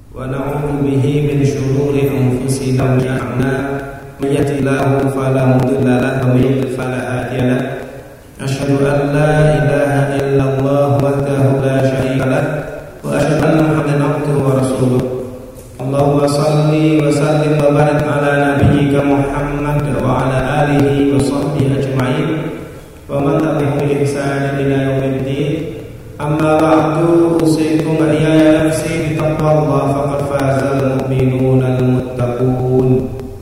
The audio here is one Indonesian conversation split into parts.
ونعوذ به من شرور أنفسنا وأعمالنا من يهده الله فلا مضل له ومن يضلل فلا هادي له أشهد أن لا إله إلا الله وحده لا شريك له وأشهد أن محمدا عبده ورسوله اللهم صل وسلم وبارك على نبيك محمد وعلى آله وصحبه أجمعين ومن تبعهم بإحسان إلى يوم الدين أما بعد أوصيكم وإياي نفسي بتقوى الله فقد فاز المؤمنون المتقون.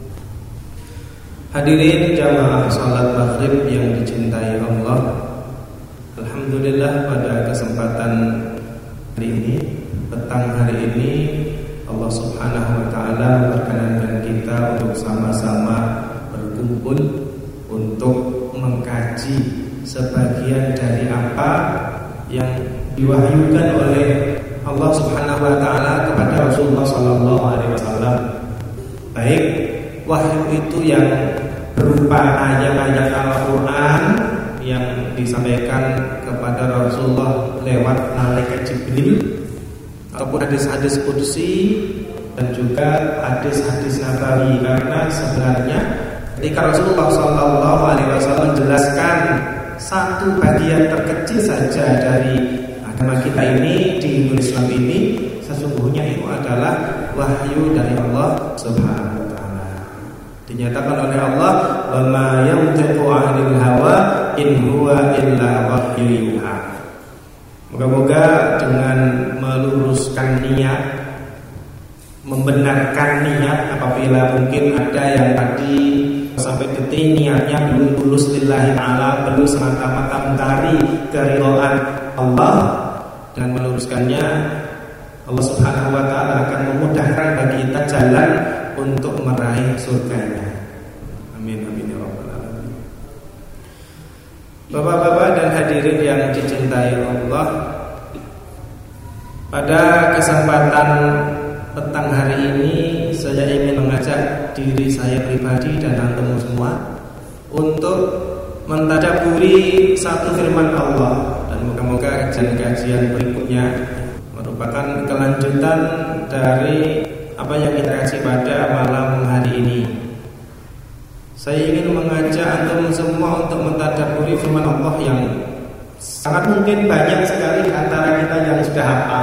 Hadirin jamaah salat maghrib yang dicintai Allah, alhamdulillah pada kesempatan hari ini, petang hari ini, Allah Subhanahu wa taala memperkenankan kita untuk sama-sama berkumpul untuk mengkaji sebagian dari apa yang diwahyukan oleh Allah Subhanahu wa taala kepada Rasulullah sallallahu alaihi wasallam. Baik wahyu itu yang berupa ayat-ayat Al-Qur'an yang disampaikan kepada Rasulullah lewat malaikat Jibril, ataupun hadis-hadis qudsi dan juga hadis-hadis nabawi, karena sebenarnya ketika Rasulullah sallallahu alaihi wasallam menjelaskan satu bagian terkecil saja dari agama kita ini, di Islam ini, sesungguhnya itu adalah wahyu dari Allah Subhanahu wa taala. Dinyatakan oleh Allah, "Wa ma yantiqu 'anil hawa in huwa illa wahyu yuha." Moga-moga dengan meluruskan niat, membenarkan niat apabila mungkin ada yang tadi sampai detik niatnya belum tulus lillahi ta'ala, belum semata-mata mencari keridhaan Allah, dengan meluruskannya Allah Subhanahu wa ta'ala akan memudahkan bagi kita jalan untuk meraih surganya. Amin amin ya rabbal alamin. Bapak-bapak dan hadirin yang dicintai Allah, pada kesempatan petang hari ini saya ingin mengajak diri saya pribadi dan antum semua untuk mentadabburi satu firman Allah, dan moga-moga kajian-kajian berikutnya merupakan kelanjutan dari apa yang kita kaji pada malam hari ini. Saya ingin mengajak antum semua untuk mentadabburi firman Allah yang sangat mungkin banyak sekali di antara kita yang sudah hafal,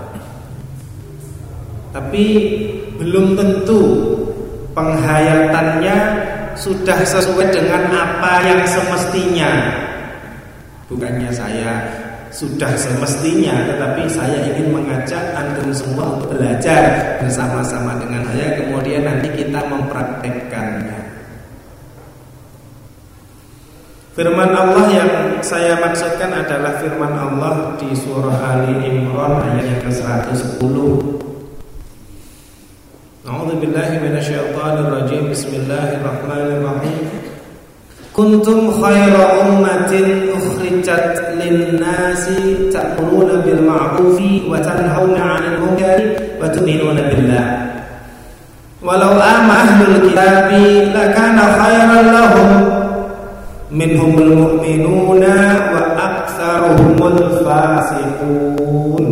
tapi belum tentu penghayatannya sudah sesuai dengan apa yang semestinya. Bukannya saya sudah semestinya, tetapi saya ingin mengajak antum semua untuk belajar bersama-sama dengan saya, kemudian nanti kita mempraktekkannya. Firman Allah yang saya maksudkan adalah firman Allah di surah Ali Imran ayat yang ke-110. A'udzu billahi minasyaitonir rajim. Bismillahirrahmanirrahim. Kuntum khaira ummatin ukhrijat lin-nasi ta'muruna bil ma'rufi wa tanhauna 'anil munkari wa tu'minuna billah. Walau amana ahlul kitabi lakana khairan lahum minhumul mu'minuna wa aktsaruhumul fasiqun.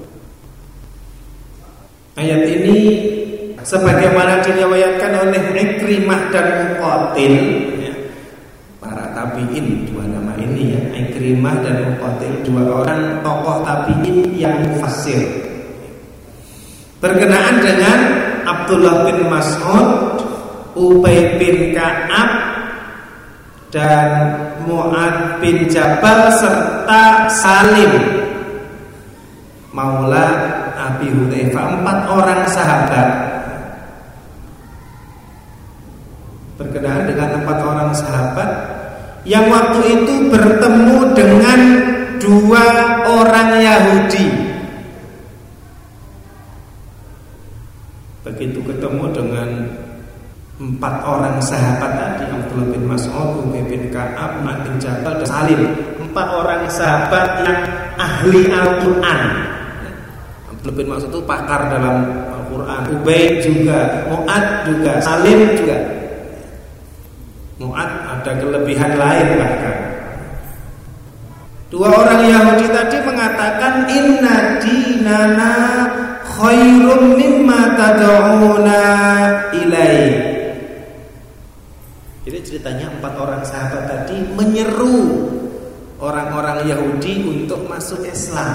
Ayat ini sebagaimana diriwayatkan oleh Ikrimah dan Muqatil, ya, para tabi'in, dua nama ini ya, Ikrimah dan Muqatil, dua orang tokoh tabi'in yang mufassir, berkenaan dengan Abdullah bin Mas'ud, Ubay bin Ka'ab, dan Mu'ad bin Jabal serta Salim Maula Abi Hudzaifah, 4 orang sahabat. Berkenaan dengan 4 orang sahabat yang waktu itu bertemu dengan 2 orang Yahudi. Begitu ketemu dengan 4 orang sahabat tadi, Abdullah bin Mas'ud, Ubay bin Ka'ab, Mu'ad bin Jabal, dan Salim, 4 orang sahabat yang ahli Al-Quran. Abdullah bin Mas'ud itu pakar dalam Al-Quran, Ubay juga, Mu'ad juga, Salim juga. Mu'ad ada kelebihan lain bahkan. 2 orang Yahudi tadi mengatakan inna dinana khairum mimma tad'una ilaih. Jadi ceritanya 4 orang sahabat tadi menyeru orang-orang Yahudi untuk masuk Islam.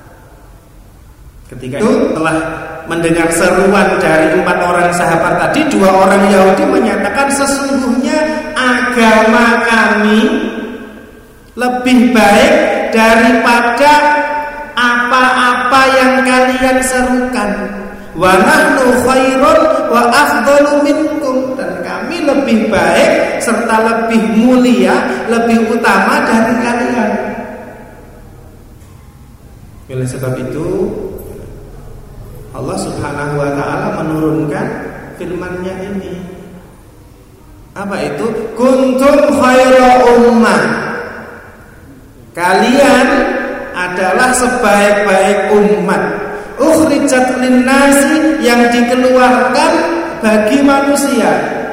Ketika itu telah mendengar seruan dari 4 orang sahabat tadi, 2 orang Yahudi menyatakan, sesungguhnya agama kami lebih baik daripada apa-apa yang kalian serukan. Wa nahnu khairun wa afdalu minkum, dan kami lebih baik serta lebih mulia, lebih utama dari kalian. Oleh sebab itu Allah Subhanahu wa ta'ala menurunkan firman-Nya ini. Apa itu? Kuntum khaira ummah. Kalian adalah sebaik-baik umat. Ukhrijat linnasi, yang dikeluarkan bagi manusia.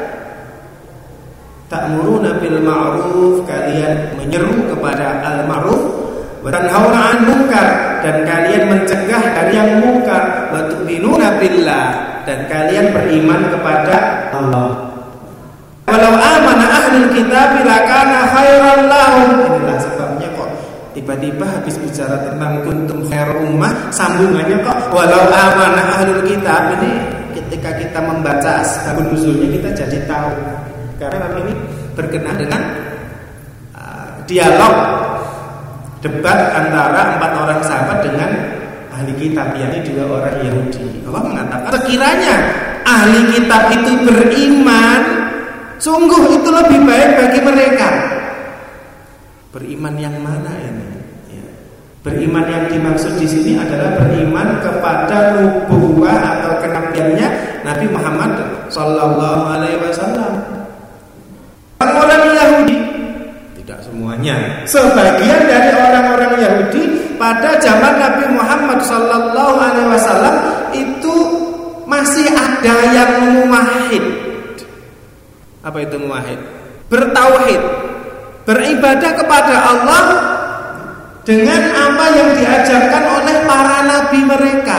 Ta'muruna bil ma'ruf, kalian menyeru kepada al-ma'ruf, wa tanhauna 'anil munkar, dan kalian mencegah dari yang mungkar, wa tu'minuna billah, dan kalian beriman kepada Allah. Walau amana ahlul kitab lakana khairan lahum. Inilah sebabnya kok tiba-tiba habis bicara tentang kuntum khair ummah, sambungannya kok walau amana ahlul kitab. Ini ketika kita membaca asbabun nuzulnya kita jadi tahu, karena ini berkenaan dengan dialog debat antara 4 orang sahabat dengan ahli kitab, yakni 2 orang Yahudi. Allah mengatakan, sekiranya ahli kitab itu beriman, sungguh itu lebih baik bagi mereka. Beriman yang mana ini? Ya. Beriman yang dimaksud di sini adalah beriman kepada nubuwah atau kenabiannya Nabi Muhammad sallallahu alaihi wasallam. Orang-orang Yahudi, tidak semuanya, sebagian dari orang-orang Yahudi pada zaman Nabi Muhammad sallallahu alaihi wasallam itu masih ada yang muwahhid. Apa itu muwahhid? Bertauhid, beribadah kepada Allah dengan apa yang diajarkan oleh para nabi mereka,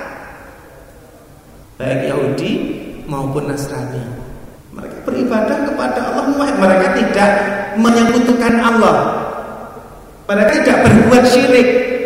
baik Yahudi maupun Nasrani. Mereka beribadah kepada Allah muwahhid. Mereka tidak menyekutukan Allah, mereka tidak berbuat syirik.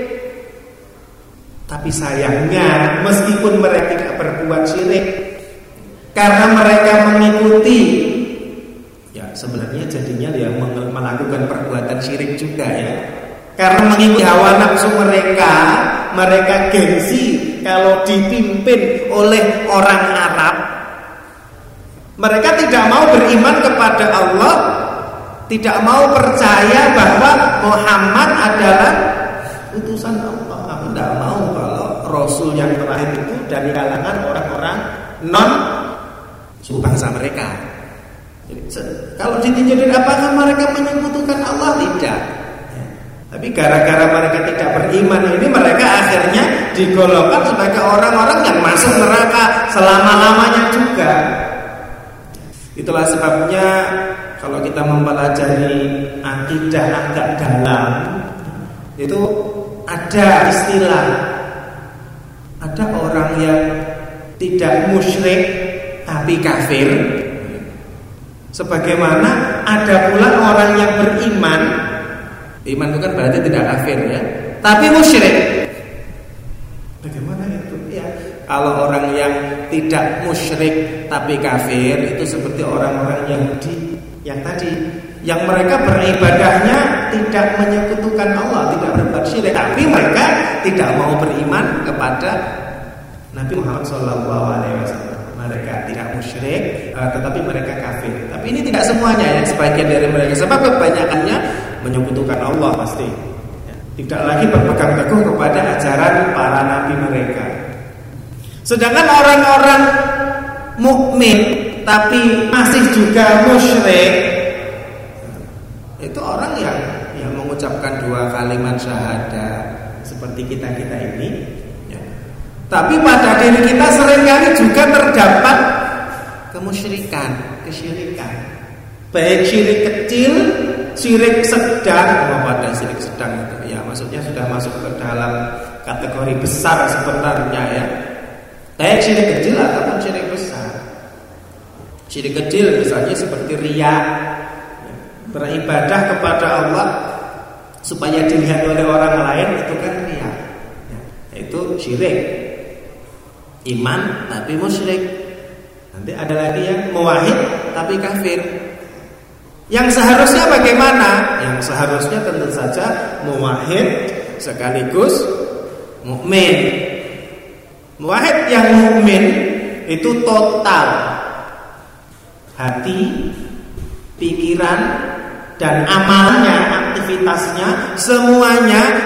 Tapi sayangnya meskipun mereka tidak berbuat syirik, karena mereka mengikuti, ya sebenarnya jadinya dia melakukan perbuatan syirik juga ya. Karena mengikuti hawa nafsu mereka, mereka gengsi kalau dipimpin oleh orang Arab. Mereka tidak mau beriman kepada Allah, tidak mau percaya bahwa Muhammad adalah utusan Allah. Aku tidak mau kalau Rasul yang terakhir itu dari kalangan orang-orang non suku bangsa mereka. Jadi, kalau ditinjauin apakah mereka menyekutukan Allah? Tidak. Ya. Tapi gara-gara mereka tidak beriman ini, mereka akhirnya digolongkan sebagai orang-orang yang masuk neraka selama-lamanya juga. Itulah sebabnya kalau kita mempelajari akidah agak dalam, itu ada istilah, ada orang yang tidak musyrik tapi kafir. Sebagaimana ada pula orang yang beriman. Iman itu kan berarti tidak kafir ya, tapi musyrik. Bagaimana itu? Ya, kalau orang yang tidak musyrik tapi kafir itu seperti orang-orang Yahudi yang tadi, yang mereka beribadahnya tidak menyekutukan Allah, tidak berbuat syirik, tapi mereka tidak mau beriman kepada Nabi Muhammad SAW. Mereka tidak musyrik, tetapi mereka kafir. Tapi ini tidak semuanya ya, sebagian dari mereka. Sebab kebanyakannya menyekutukan Allah pasti. Tidak lagi berpegang teguh kepada ajaran para nabi mereka. Sedangkan orang-orang mukmin tapi masih juga musyrik, itu orang yang mengucapkan 2 kalimat syahadat seperti kita ini. Tapi pada diri kita seringkali juga terdapat kesyirikan. Baik syirik kecil, syirik sedang, pada syirik sedang itu ya maksudnya sudah masuk ke dalam kategori besar sebenarnya ya. Baik syirik kecil ataupun syirik besar. Syirik kecil misalnya seperti riya, beribadah kepada Allah supaya dilihat oleh orang lain, itu kan riya. Itu syirik. Iman tapi musyrik. Nanti ada lagi yang muwahhid tapi kafir. Yang seharusnya bagaimana? Yang seharusnya tentu saja muwahhid sekaligus mukmin. Muwahhid yang mukmin itu total hati, pikiran dan amalnya, aktivitasnya semuanya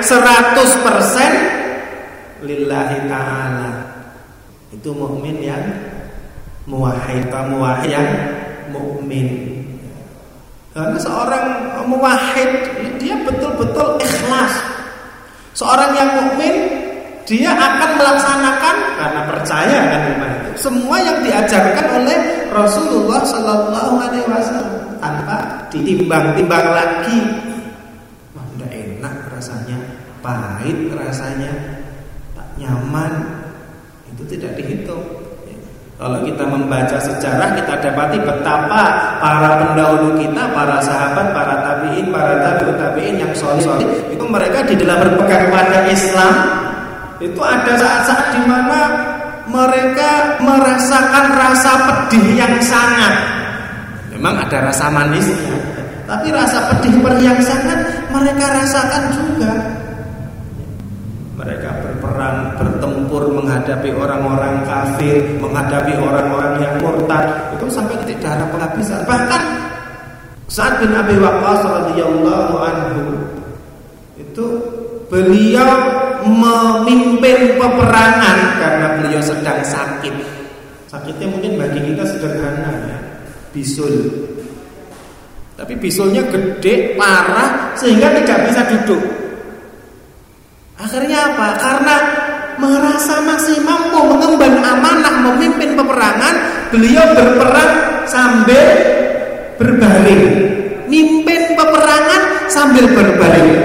100% lillahi ta'ala. Itu mukmin yang muwahhid, muwahhid yang mukmin. Karena seorang muwahhid dia betul-betul ikhlas. Seorang yang mukmin dia akan melaksanakan karena percaya kan itu semua yang diajarkan oleh Rasulullah Sallallahu Alaihi Wasallam tanpa ditimbang-timbang lagi. Wah, udah enak rasanya, pahit rasanya, tak nyaman, itu tidak dihitung. Kalau kita membaca sejarah, kita dapati betapa para pendahulu kita, para sahabat, para tabi'in, para tabi'ut tabi'in yang soleh itu mereka di dalam berpegang pada Islam itu ada saat-saat di mana mereka merasakan rasa pedih yang sangat. Memang ada rasa manisnya, tapi rasa pedih yang sangat mereka rasakan juga. Mereka berperang, bertempur menghadapi orang-orang kafir, menghadapi orang-orang yang murtad, itu sampai titik darah penghabisan. Bahkan Sa'ad bin Abi Waqqas radhiyallahu anhu itu beliau memimpin peperangan karena beliau sedang sakit. Sakitnya mungkin bagi kita sederhana ya, bisul. Tapi bisulnya gede, parah sehingga tidak bisa duduk. Akhirnya apa? Karena merasa masih mampu mengemban amanah memimpin peperangan, beliau berperang sambil berbaring. Mimpin peperangan sambil berbaring.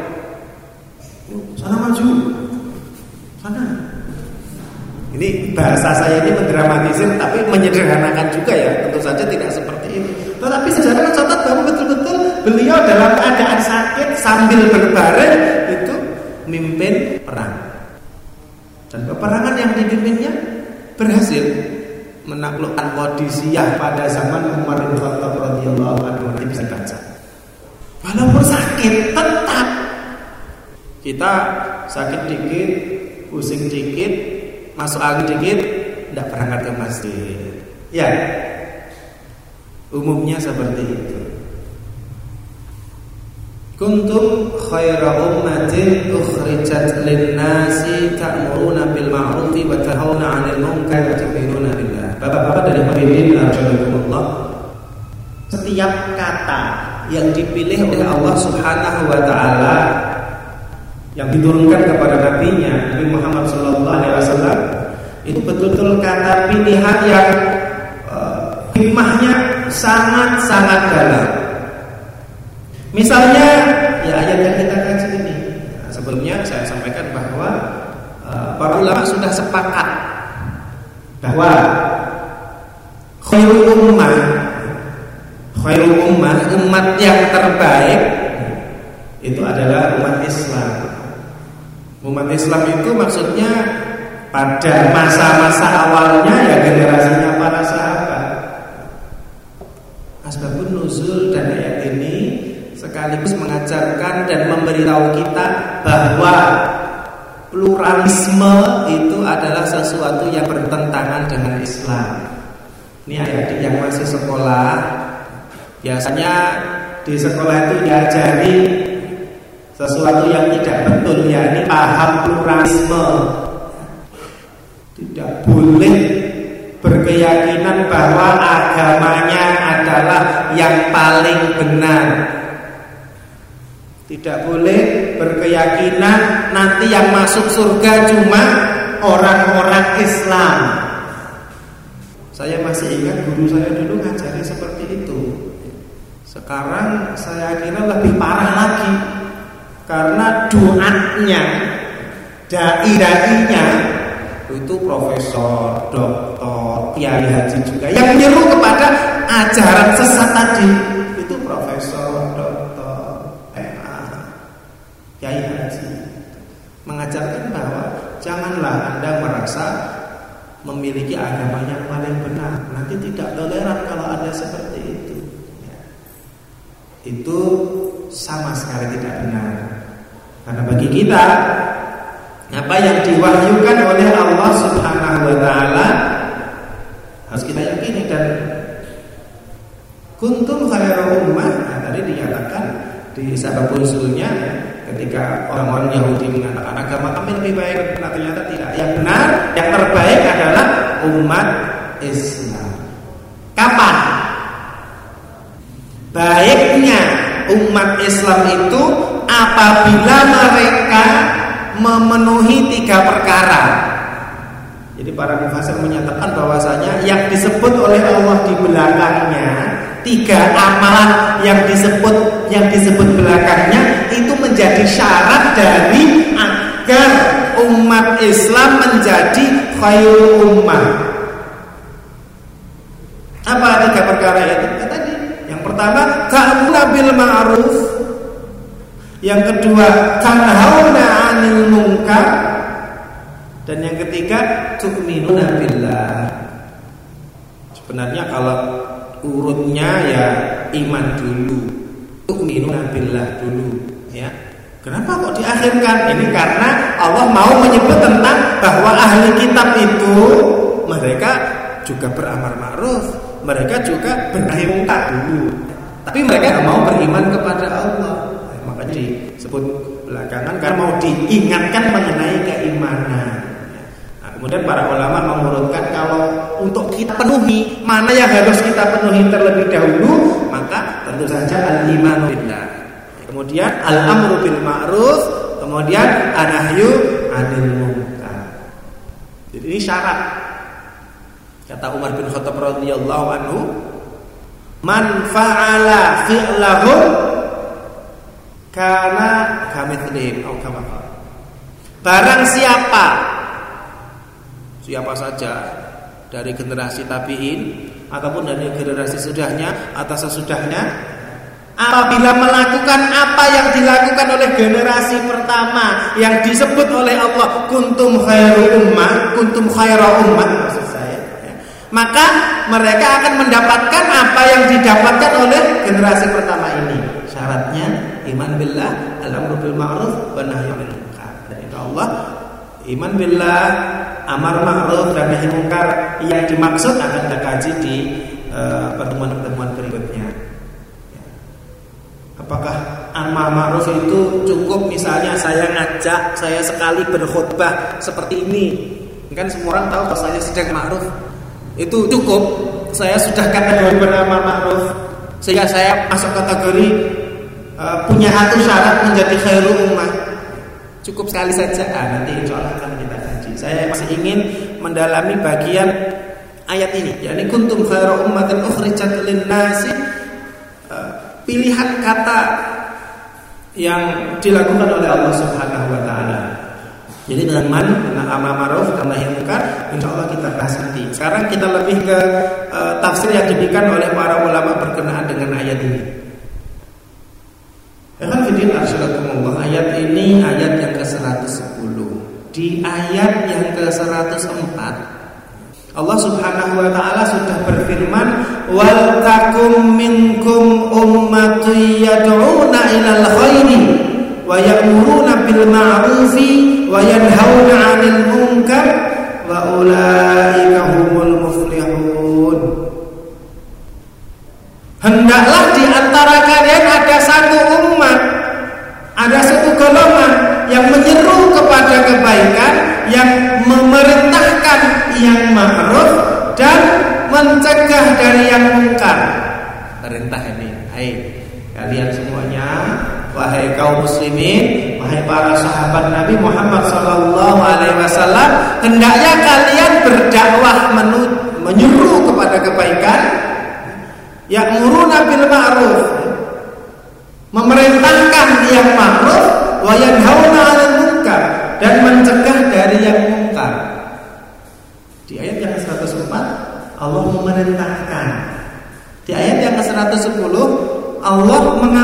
Sana maju. Sana. Ini bahasa saya ini mendramatisir tapi menyederhanakan juga ya. Tentu saja tidak seperti ini. Tetapi sejarah mencatat bahwa betul-betul beliau dalam keadaan sakit sambil berbaring itu mimpin perang. Dan peperangan yang dipimpinnya berhasil menaklukkan Qadisiyah pada zaman Umar bin Khattab radhiyallahu anhu. Bisa baca. Walaupun sakit tetap kita sakit dikit, pusing dikit, masuk angin dikit, tidak berangkat ke masjid. Ya, umumnya seperti itu. Kuntum khaira ummatin ukhrijat lin-nasi ta'muruna bil ma'rufi wa tanhauna 'anil munkar wa tu'minuna billah. Bapak-bapak dari hadirin rahimakumullah, setiap kata yang dipilih oleh Allah Subhanahu wa taala yang diturunkan kepada nabinya Nabi Muhammad sallallahu alaihi wasallam itu betul-betul kata pilihan yang hikmahnya sangat-sangat dalam. Misalnya ya ayat yang kita kaji ini. Sebelumnya saya sampaikan bahwa para ulama sudah sepakat bahwa khairul ummah, umat yang terbaik itu adalah umat Islam. Umat Islam itu maksudnya pada masa-masa awalnya ya generasinya para sahabat. Asbabun nuzul dan ayat ini sekaligus mengajarkan dan memberitahu kita bahwa pluralisme itu adalah sesuatu yang bertentangan dengan Islam. Ini adik-adik yang masih sekolah, biasanya di sekolah itu diajari sesuatu yang tidak betul, yakni paham pluralisme. Tidak boleh berkeyakinan bahwa agamanya adalah yang paling benar. Tidak boleh berkeyakinan nanti yang masuk surga cuma orang-orang Islam. Saya masih ingat guru saya dulu ngajari seperti itu. Sekarang saya kira lebih parah lagi, karena doanya, dai-dainya itu profesor, doktor, kiai haji juga yang menyeru kepada ajaran sesat tadi. Itu profesor, doktor, kiai haji mengajarkan bahwa janganlah Anda merasa memiliki agama yang paling benar. Nanti tidak toleran kalau Anda seperti itu. Itu sama sekali tidak benar. Karena bagi kita, apa yang diwahyukan oleh Allah Subhanahu wa taala harus kita yakini. Dan kuntum khairu ummah, tadi dinyatakan di sababul nuzulnya ketika orang-orang Yahudi mengatakan agama kami lebih baik, nah ternyata tidak. Yang benar, yang terbaik adalah umat Islam. Kapan? Baiknya umat Islam itu apabila mereka memenuhi 3 perkara. Jadi para mufassir menyatakan bahwasanya yang disebut oleh Allah di belakangnya, 3 amalan yang disebut belakangnya itu menjadi syarat dari agar umat Islam menjadi khairul ummah. Apa 3 perkara itu? Tadi yang pertama ta'muruna bil ma'ruf, yang kedua tanhauna 'anil munkar, dan yang ketiga tu'minuna billah. Sebenarnya kalau urutnya ya iman dulu, tu'minuna billah dulu, ya. Kenapa kok diakhirkan? Ini karena Allah mau menyebut tentang bahwa ahli kitab itu mereka juga beramar ma'ruf, mereka juga bernahi munkar dulu. Tapi mereka tidak mau beriman kepada Allah. Makanya disebut belakangan karena mau diingatkan mengenai keimanan. Nah, kemudian para ulama mengurutkan kalau untuk kita penuhi, mana yang harus kita penuhi terlebih dahulu, maka tentu saja al-imanu billah. Kemudian al-amru bil ma'ruf, kemudian an-nahyu 'anil munkar. Jadi ini syarat. Kata Umar bin Khattab radhiyallahu anhu, man fa'ala fi'lahu kana kamitslihi atau kama qala. Barang siapa saja dari generasi tabi'in ataupun dari generasi sudahnya atau sesudahnya, apabila melakukan apa yang dilakukan oleh generasi pertama yang disebut oleh Allah kuntum khairu ummah, kuntum khairu ummah, maksud saya, maka mereka akan mendapatkan apa yang didapatkan oleh generasi pertama ini. Syaratnya iman billah, al-amru bil ma'ruf wa nahyu 'anil munkar. Dan insyaallah iman billah, amar ma'ruf dan nahi munkar yang dimaksud akan kita kaji di pertemuan-pertemuan berikutnya. Apakah amar ma'ruf itu cukup misalnya saya ngajak, saya sekali berkhutbah seperti ini? Kan semua orang tahu kalau saya sedang ma'ruf. Itu cukup, saya sudah kategori beramar ma'ruf sehingga saya masuk kategori punya satu syarat menjadi khairul ummah. Cukup sekali saja. Nanti insya Allah akan kita kaji. Saya masih ingin mendalami bagian ayat ini, yakni kuntum khairu ummatin ukhrijat lin-nasi. Pilihan kata yang dilakukan oleh Allah Subhanahu wa taala. Jadi dengan amar ma'ruf dan nahi munkar insyaallah kita bahas nanti. Sekarang kita lebih ke tafsir yang diberikan oleh para ulama berkenaan dengan ayat ini. Ayat ini ayat yang ke-110. Di ayat yang ke-104 Allah Subhanahu wa taala sudah berfirman, wal takum minkum ummatun yad'una ilal khairi wa ya'muruna bil ma'rufi wa yanhauna 'anil munkar wa ulaika humul muflihun. Hendaklah di antara kalian ada satu umat, ada satu golongan yang menyeru kepada kebaikan, yang memerintahkan yang ma'ruf dan mencegah dari yang munkar. Perintah ini, hai kalian semuanya, wahai kaum muslimin, wahai para sahabat Nabi Muhammad SAW, hendaknya kalian berdakwah menyuruh kepada kebaikan, ya'muruna bil ma'ruf, memerintahkan yang ma'ruf, wa yanhauna 'anil munkar, dan mencegah dari yang munkar. Di ayat yang ke-104 Allah memerintahkan. Di ayat yang ke-110 Allah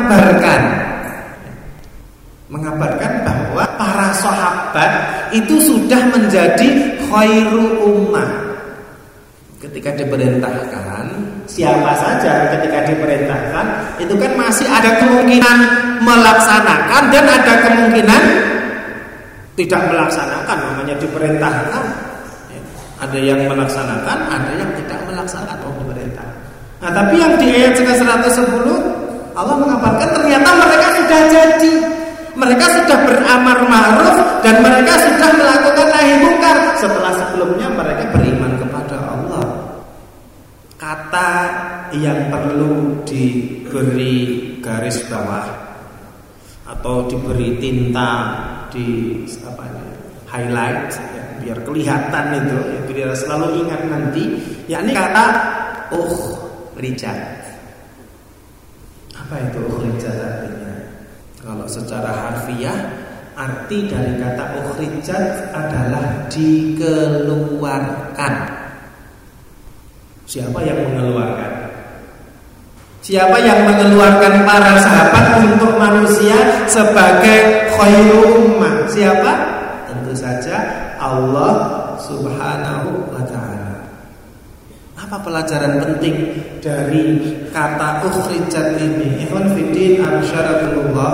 mengabarkan bahwa para sahabat itu sudah menjadi khairu ummah. Ketika diperintahkan, siapa saja ketika diperintahkan itu kan masih ada kemungkinan melaksanakan dan ada kemungkinan tidak melaksanakan. Namanya diperintahkan, ada yang melaksanakan, ada yang tidak melaksanakan pemerintah. Nah, tapi yang di ayat ke-110 Allah mengabarkan ternyata mereka sudah jadi, mereka sudah beramar ma'ruf dan mereka sudah melakukan nahi mungkar setelah sebelumnya mereka beriman kepada Allah. Kata yang perlu diberi garis bawah atau diberi tinta di highlight ya, biar kelihatan itu ya, biar selalu ingat nanti, yakni kata rijat. Apa itu ukhrijat artinya? Kalau secara harfiah arti dari kata ukhrijat adalah dikeluarkan. Siapa yang mengeluarkan? Siapa yang mengeluarkan para sahabat untuk manusia sebagai khairu ummah? Siapa? Tentu saja Allah Subhanahu wa ta'ala. Apa pelajaran penting dari kata ukhrijat ini? Ikhwan fiddin arsyadakumullah.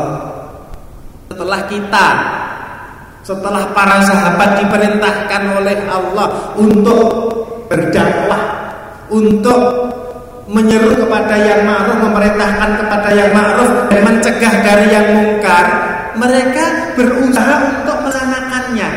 Setelah para sahabat diperintahkan oleh Allah untuk berdakwah, untuk menyeru kepada yang ma'ruf, memerintahkan kepada yang ma'ruf dan mencegah dari yang mungkar, mereka berusaha untuk melaksanakannya.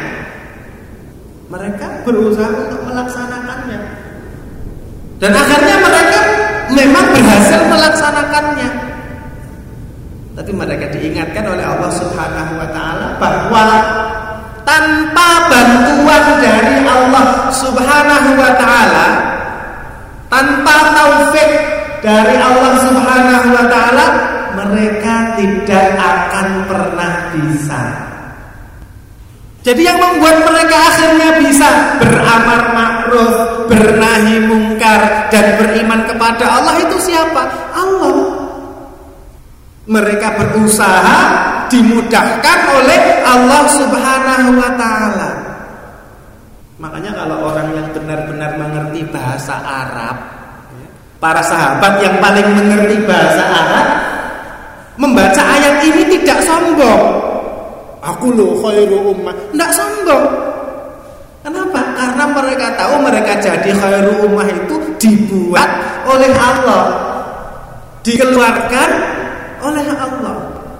Dan akhirnya mereka memang berhasil melaksanakannya. Tapi mereka diingatkan oleh Allah Subhanahu wa ta'ala bahwa tanpa bantuan dari Allah Subhanahu wa ta'ala, tanpa taufik dari Allah Subhanahu wa ta'ala, mereka tidak akan pernah bisa. Jadi yang membuat mereka akhirnya bisa beramar ma'ruf, bernahi mungkar dan beriman kepada Allah itu siapa? Allah. Mereka berusaha dimudahkan oleh Allah Subhanahu wa ta'ala. Makanya kalau orang yang benar-benar mengerti bahasa Arab, para sahabat yang paling mengerti bahasa Arab, membaca ayat ini tidak sombong. Aku loh khairu ummah, tidak sombong. Kenapa? Karena mereka tahu mereka jadi khairu ummah itu dibuat oleh Allah, dikeluarkan oleh Allah.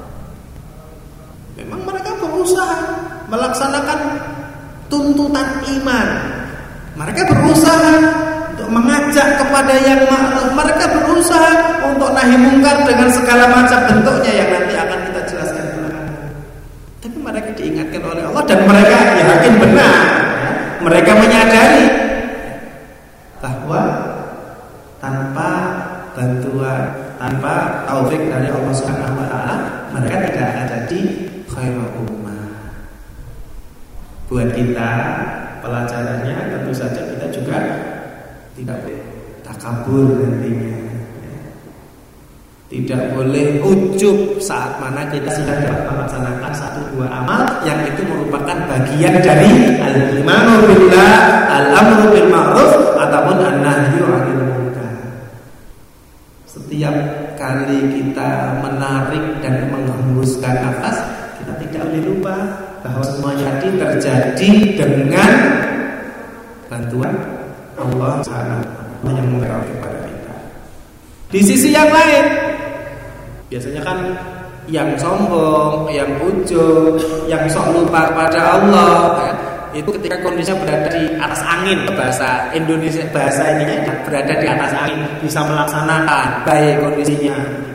Memang mereka berusaha melaksanakan tuntutan iman. Mereka berusaha untuk mengajak kepada yang ma'ruf. Mereka berusaha untuk nahi mungkar dengan segala macam bentuknya yang nanti akan kita jelaskan belakangan. Tapi mereka diingatkan oleh Allah dan mereka yakin benar. Mereka menyadari bahwa tanpa bantuan, tanpa taufik dari Allah Subhanahu wa ta'ala, mereka tidak akan jadi khairul ummah. Buat kita pelajarannya tentu saja kita juga tidak boleh takabur nantinya. Tidak boleh ujub saat mana kita sudah dapat melaksanakan 1-2 amal yang itu merupakan bagian dari al-imanu billah, al-amru bil ma'ruf ataupun an-nahyu 'anil munkar. Setiap kali kita menarik dan menghembuskan nafas, kita tidak boleh lupa bahwa semuanya ini terjadi dengan bantuan Allah Subhanahu wa ta'ala yang memberikan kepada kita. Di sisi yang lain, biasanya kan yang sombong, yang ujub, yang sok lupa kepada Allah, kan? Itu ketika kondisinya berada di atas angin, bahasa Indonesia, bahasa ininya berada di atas angin, bisa melaksanakan baik kondisinya.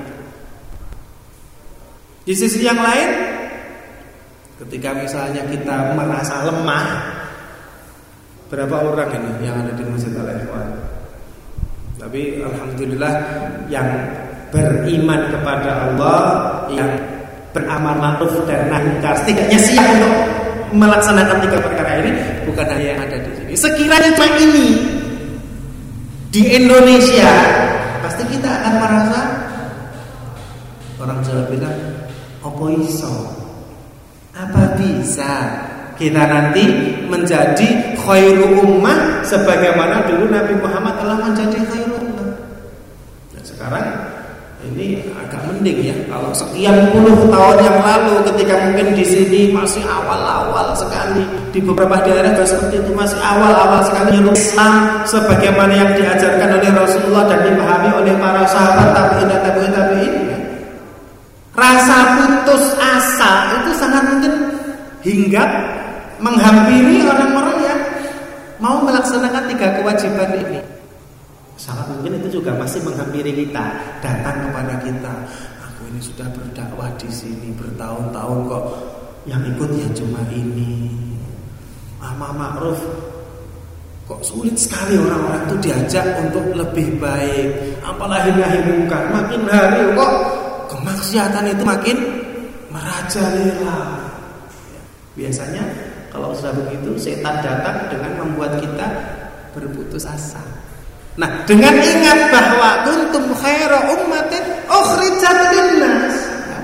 Di sisi yang lain, ketika misalnya kita merasa lemah, berapa orang ini yang ada di Masjid Al-Ikhwan? Tapi alhamdulillah yang beriman kepada Allah, yang beramal ma'ruf dan nahi mungkar, setidaknya siap untuk melaksanakan 3 perkara ini bukan hanya yang ada di sini. Sekiranya cuma ini di Indonesia, pasti kita akan merasa, orang Jawa bilang, opo iso, apa bisa kita nanti menjadi khairu ummah sebagaimana dulu Nabi Muhammad telah menjadi khairu ummah. Nah, sekarang ini agak mending ya, kalau sekian puluh tahun yang lalu ketika mungkin di sini masih awal-awal sekali, di beberapa daerah juga seperti itu masih awal-awal sekali Islam sebagaimana yang diajarkan oleh Rasulullah dan dipahami oleh para sahabat tabi'in. Rasa putus asa itu sangat mungkin hingga menghampiri orang-orang yang mau melaksanakan 3 kewajiban ini. Sangat mungkin itu juga masih menghampiri kita, datang kepada kita. Aku ini sudah berdakwah di sini bertahun-tahun kok, yang ikut ya cuma ini. Amar ma'ruf kok sulit sekali orang-orang itu diajak untuk lebih baik. Apalagi nahi mungkar, makin hari kok kemaksiatan itu makin merajalela. Biasanya kalau sudah begitu setan datang dengan membuat kita berputus asa. Nah, dengan ingat bahwa kuntum khaira ummatin ukhrijat linnas,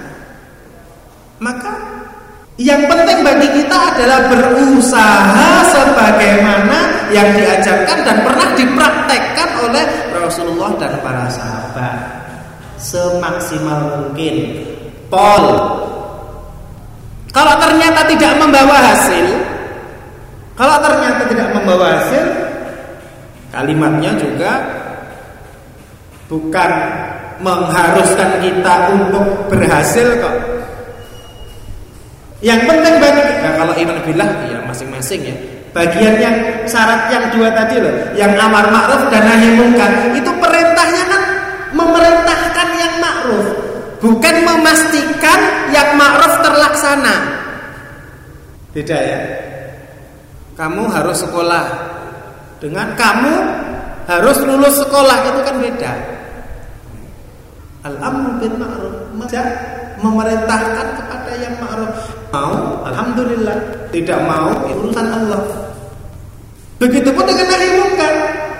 maka yang penting bagi kita adalah berusaha sebagaimana yang diajarkan dan pernah dipraktekkan oleh Rasulullah dan para sahabat semaksimal mungkin. Kalau ternyata tidak membawa hasil, kalimatnya juga bukan mengharuskan kita untuk berhasil kok. Yang penting bagi kita, kalau iman billah ya masing-masing ya. Bagian yang syarat yang 2 tadi loh, yang amar ma'ruf dan nahi mungkar, itu perintahnya kan memerintahkan yang ma'ruf, bukan memastikan yang ma'ruf terlaksana. Beda ya. Kamu harus sekolah dengan kamu harus lulus sekolah, itu kan beda. Al-amru bil ma'ruf, memerintahkan kepada yang ma'ruf. Mau, alhamdulillah. Tidak mau, urusan Allah. Begitupun dengan nahi mungkar.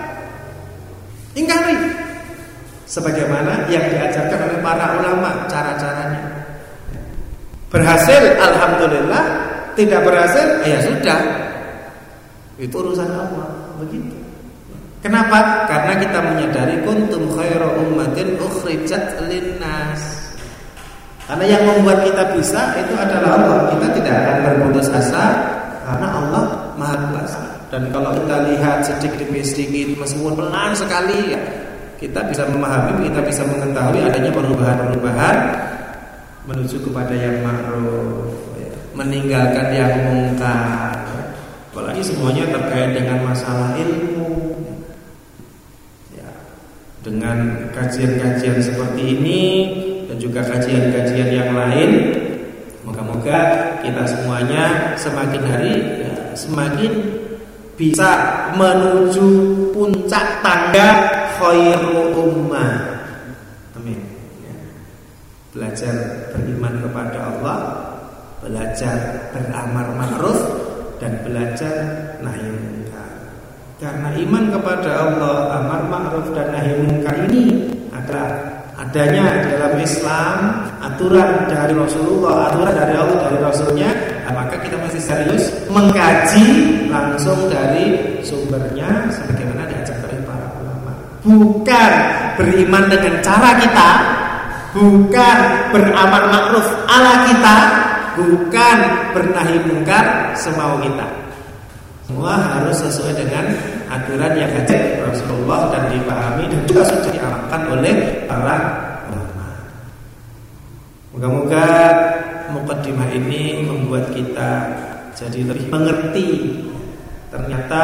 Ingkari sebagaimana yang diajarkan oleh para ulama cara-caranya. Berhasil, alhamdulillah. Tidak berhasil, ya sudah. Itu urusan Allah. Begitu. Kenapa? Karena kita menyadari kuntum khaira ummatin ukhrijat linnas. Karena yang membuat kita bisa itu adalah Allah. Kita tidak akan berputus asa karena Allah Maha Kuasa. Dan kalau kita lihat sedikit demi sedikit, meskipun pelan sekali ya, kita bisa memahami, kita bisa mengetahui adanya perubahan-perubahan menuju kepada yang ma'ruf, ya, meninggalkan yang mungkar. Apalagi semuanya terkait dengan masalah ilmu. Ya, dengan kajian-kajian seperti ini dan juga kajian-kajian yang lain, moga-moga kita semuanya semakin hari ya, semakin bisa menuju puncak tangga khairul ummah. Amin. Ya. Belajar beriman kepada Allah, belajar beramar ma'ruf, dan belajar nahi mungkar. Karena iman kepada Allah, amar ma'ruf dan nahi mungkar ini adalah adanya dalam Islam, aturan dari Rasulullah, aturan dari Allah, dari Rasulnya, maka kita masih serius mengkaji langsung dari sumbernya sebagaimana diajarkan oleh para ulama. Bukan beriman dengan cara kita, bukan beramal ma'ruf ala kita, bukan bernahi mungkar semau kita. Semua harus sesuai dengan aturan yang diajarkan Rasulullah dan dipahami dan juga sudah diamalkan oleh para ulama. Moga-moga mukaddimah ini membuat kita jadi lebih mengerti ternyata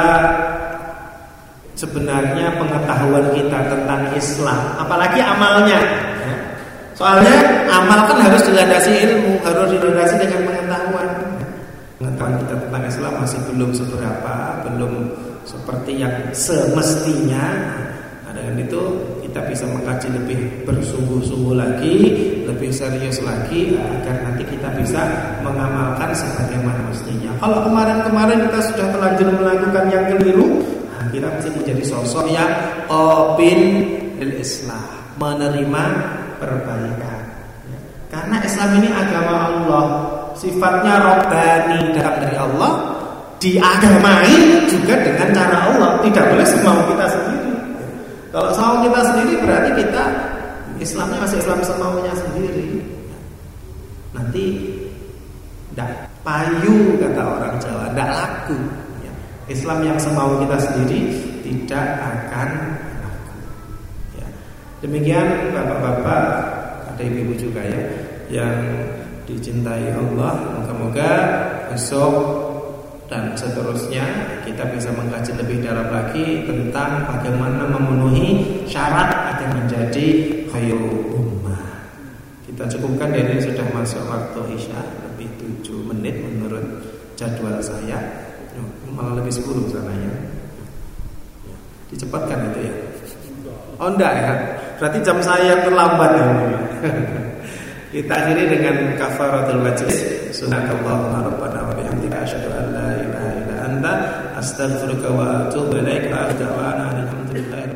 sebenarnya pengetahuan kita tentang Islam, apalagi amalnya. Soalnya amal kan harus dilandasi ilmu, harus dilandasi dengan pengetahuan. Pengetahuan kita tentang Islam masih belum seberapa, belum seperti yang semestinya. Nah, dengan itu kita kita bisa mengkaji lebih bersungguh-sungguh lagi, lebih serius lagi, agar nanti kita bisa mengamalkan sebagaimana mestinya. Kalau kemarin-kemarin kita sudah terlanjur melakukan yang keliru, kita mesti menjadi sosok yang qabil lil islah, menerima perbaikan. Karena Islam ini agama Allah, sifatnya robbani, datang dari Allah, diagamai juga dengan cara Allah, tidak boleh semau kita sendiri. Kalau semau kita sendiri berarti kita Islamnya masih Islam semaunya sendiri. Nanti tidak payu, kata orang Jawa, tidak laku. Islam yang semau kita sendiri tidak akan laku. Demikian bapak-bapak, ada ibu juga ya, yang dicintai Allah. Moga-moga besok dan seterusnya kita bisa mengkaji lebih dalam lagi tentang bagaimana memenuhi syarat agar menjadi khairul ummah. Kita cukupkan, dan ini sudah masuk waktu Isya, lebih 7 menit menurut jadwal saya. Malah lebih 10 sananya. Dicepatkan itu ya. Oh enggak ya, berarti jam saya terlambat ya. Kita akhiri dengan kafaratul majlis. Subhanakallahumma rabbana wa bihamdika asyhadu an la ilaha illa anta astaghfiruka wa atubu ilaik. Alhamdulillah.